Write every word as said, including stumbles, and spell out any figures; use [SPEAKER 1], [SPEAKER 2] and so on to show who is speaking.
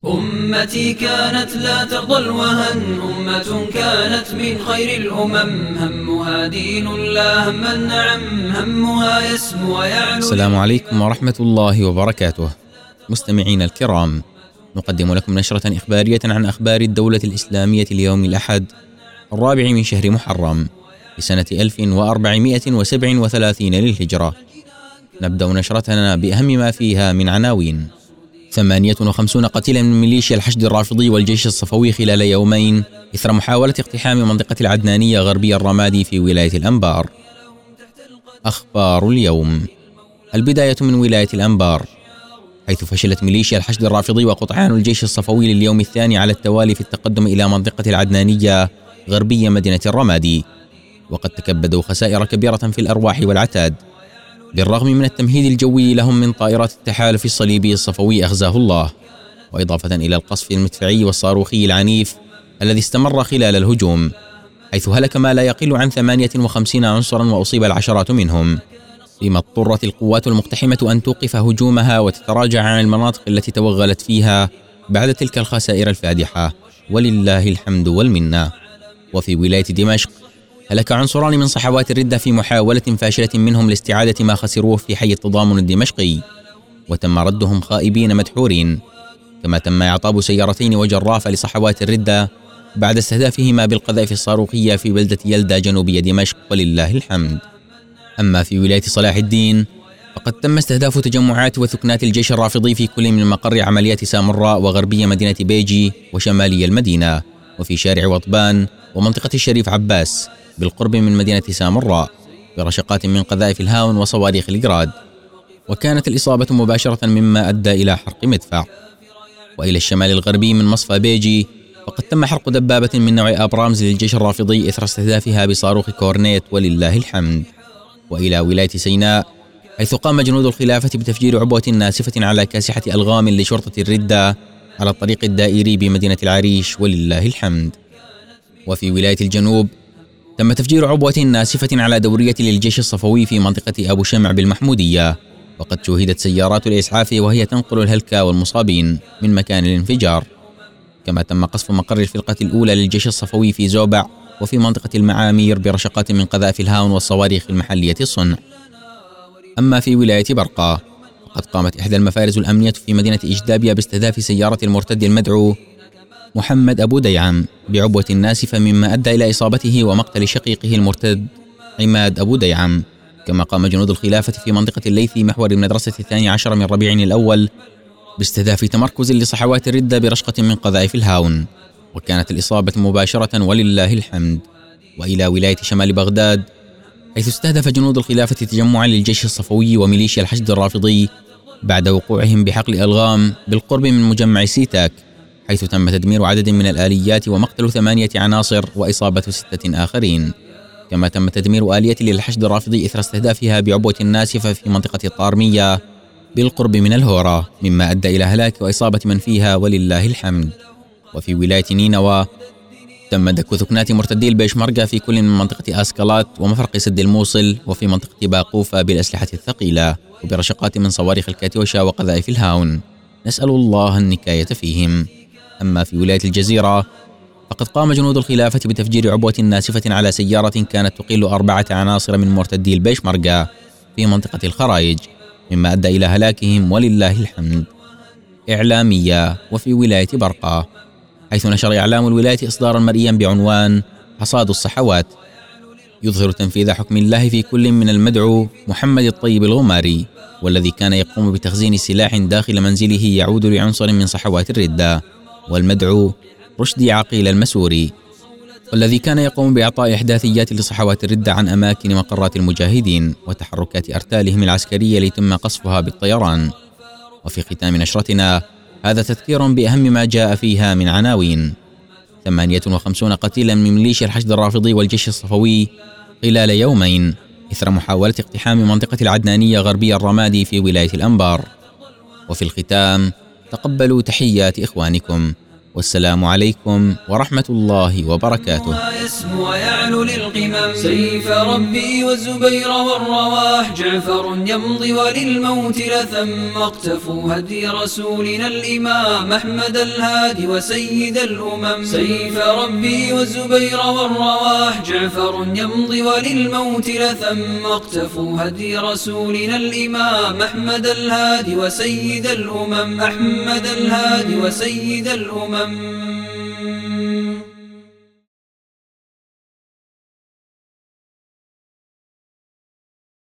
[SPEAKER 1] أمتي كانت لا ترضى الوهن، أمة كانت من خير الأمم، همها دين لا هم النعم، همها يسمو ويعلو.
[SPEAKER 2] السلام عليكم ورحمة الله وبركاته. مستمعين الكرام، نقدم لكم نشرة إخبارية عن أخبار الدولة الإسلامية اليوم الأحد الرابع من شهر محرم لسنة ألف وأربعمائة وسبع وثلاثين للهجرة. نبدأ نشرتنا بأهم ما فيها من عناوين. ثمانية وخمسين قتيلا من ميليشيا الحشد الرافضي والجيش الصفوي خلال يومين إثر محاولة اقتحام منطقة العدنانية غربي الرمادي في ولاية الأنبار. أخبار اليوم. البداية من ولاية الأنبار، حيث فشلت ميليشيا الحشد الرافضي وقطعان الجيش الصفوي لليوم الثاني على التوالي في التقدم إلى منطقة العدنانية غربية مدينة الرمادي، وقد تكبدوا خسائر كبيرة في الأرواح والعتاد، بالرغم من التمهيد الجوي لهم من طائرات التحالف الصليبي الصفوي أخزاه الله، وإضافة إلى القصف المدفعي والصاروخي العنيف الذي استمر خلال الهجوم، حيث هلك ما لا يقل عن ثمانية وخمسين عنصرا وأصيب العشرات منهم، فيما اضطرت القوات المقتحمة أن توقف هجومها وتتراجع عن المناطق التي توغلت فيها بعد تلك الخسائر الفادحة، ولله الحمد والمنة. وفي ولاية دمشق هلك عنصران من صحوات الردة في محاولة فاشلة منهم لاستعادة ما خسروه في حي التضامن الدمشقي، وتم ردهم خائبين مدحورين، كما تم إعطاب سيارتين وجرافة لصحوات الردة بعد استهدافهما بالقذائف الصاروخية في بلدة يلدا جنوبية دمشق، ولله الحمد. أما في ولاية صلاح الدين فقد تم استهداف تجمعات وثكنات الجيش الرافضي في كل من مقر عمليات سامراء وغربية مدينة بيجي وشمالي المدينة، وفي شارع وطبان ومنطقة الشريف عباس بالقرب من مدينة سامراء برشقات من قذائف الهاون وصواريخ الجراد، وكانت الإصابة مباشرة مما أدى إلى حرق مدفع. وإلى الشمال الغربي من مصفى بيجي فقد تم حرق دبابة من نوع أبرامز للجيش الرافضي إثر استهدافها بصاروخ كورنيت، ولله الحمد. وإلى ولاية سيناء حيث قام جنود الخلافة بتفجير عبوة ناسفة على كاسحة ألغام لشرطة الردة على الطريق الدائري بمدينة العريش، ولله الحمد. وفي ولاية الجنوب تم تفجير عبوة ناسفة على دورية للجيش الصفوي في منطقة أبو شمع بالمحمودية، وقد شوهدت سيارات الإسعاف وهي تنقل الهلكى والمصابين من مكان الانفجار. كما تم قصف مقر الفرقة الأولى للجيش الصفوي في زوبع وفي منطقة المعامير برشقات من قذائف الهاون والصواريخ المحلية الصنع. أما في ولاية برقة فقد قامت إحدى المفارز الأمنية في مدينة إجدابية باستهداف سيارة المرتد المدعو محمد أبو ديعم بعبوة ناسفة، مما أدى إلى إصابته ومقتل شقيقه المرتد عماد أبو ديعم. كما قام جنود الخلافة في منطقة الليثي محور المدرسة الثاني عشر من ربيع الأول باستهداف تمركز لصحوات الردة برشقة من قذائف الهاون، وكانت الإصابة مباشرة ولله الحمد. وإلى ولاية شمال بغداد حيث استهدف جنود الخلافة تجمعا للجيش الصفوي وميليشيا الحشد الرافضي بعد وقوعهم بحقل ألغام بالقرب من مجمع سيتاك، حيث تم تدمير عدد من الآليات ومقتل ثمانية عناصر وإصابة ستة آخرين. كما تم تدمير آلية للحشد الرافضي إثر استهدافها بعبوة ناسفة في منطقة الطارمية بالقرب من الهورة، مما أدى إلى هلاك وإصابة من فيها، ولله الحمد. وفي ولاية نينوى تم دك ثكنات مرتدي البيشمركة في كل من منطقة آسكالات ومفرق سد الموصل وفي منطقة باقوفة بالأسلحة الثقيلة وبرشقات من صواريخ الكاتيوشا وقذائف الهاون، نسأل الله النكاية فيهم. أما في ولاية الجزيرة فقد قام جنود الخلافة بتفجير عبوة ناسفة على سيارة كانت تقل أربعة عناصر من مرتدي البيشمركة في منطقة الخرايج، مما أدى إلى هلاكهم، ولله الحمد. إعلامية. وفي ولاية برقة حيث نشر إعلام الولاية إصدارا مرئيا بعنوان حصاد الصحوات، يظهر تنفيذ حكم الله في كل من المدعو محمد الطيب الغماري، والذي كان يقوم بتخزين سلاح داخل منزله يعود لعنصر من صحوات الردة، والمدعو رشدي عقيل المسوري، والذي كان يقوم بإعطاء إحداثيات لصحوات الردة عن أماكن مقرات المجاهدين وتحركات أرتالهم العسكرية ليتم قصفها بالطيران. وفي ختام نشرتنا هذا تذكير بأهم ما جاء فيها من عناوين. ثمانية وخمسين قتيلا من ميليشيا الحشد الرافضي والجيش الصفوي خلال يومين إثر محاولة اقتحام منطقة العدنانية غربي الرمادي في ولاية الأنبار. وفي الختام تقبلوا تحيات إخوانكم، والسلام عليكم ورحمة الله وبركاته.
[SPEAKER 1] يسمو ويعلو للقمم. سيف ربي والزبير والرواح جعفر يمضي وللموت لثم. اقتفوا هدي رسولنا الإمام أحمد الهادي وسيد الأمم. سيف ربي والزبير والرواح جعفر يمضي وللموت لثم. اقتفوا هدي رسولنا الإمام أحمد الهادي وسيد الأمم. أحمد الهادي وسيد الأمم.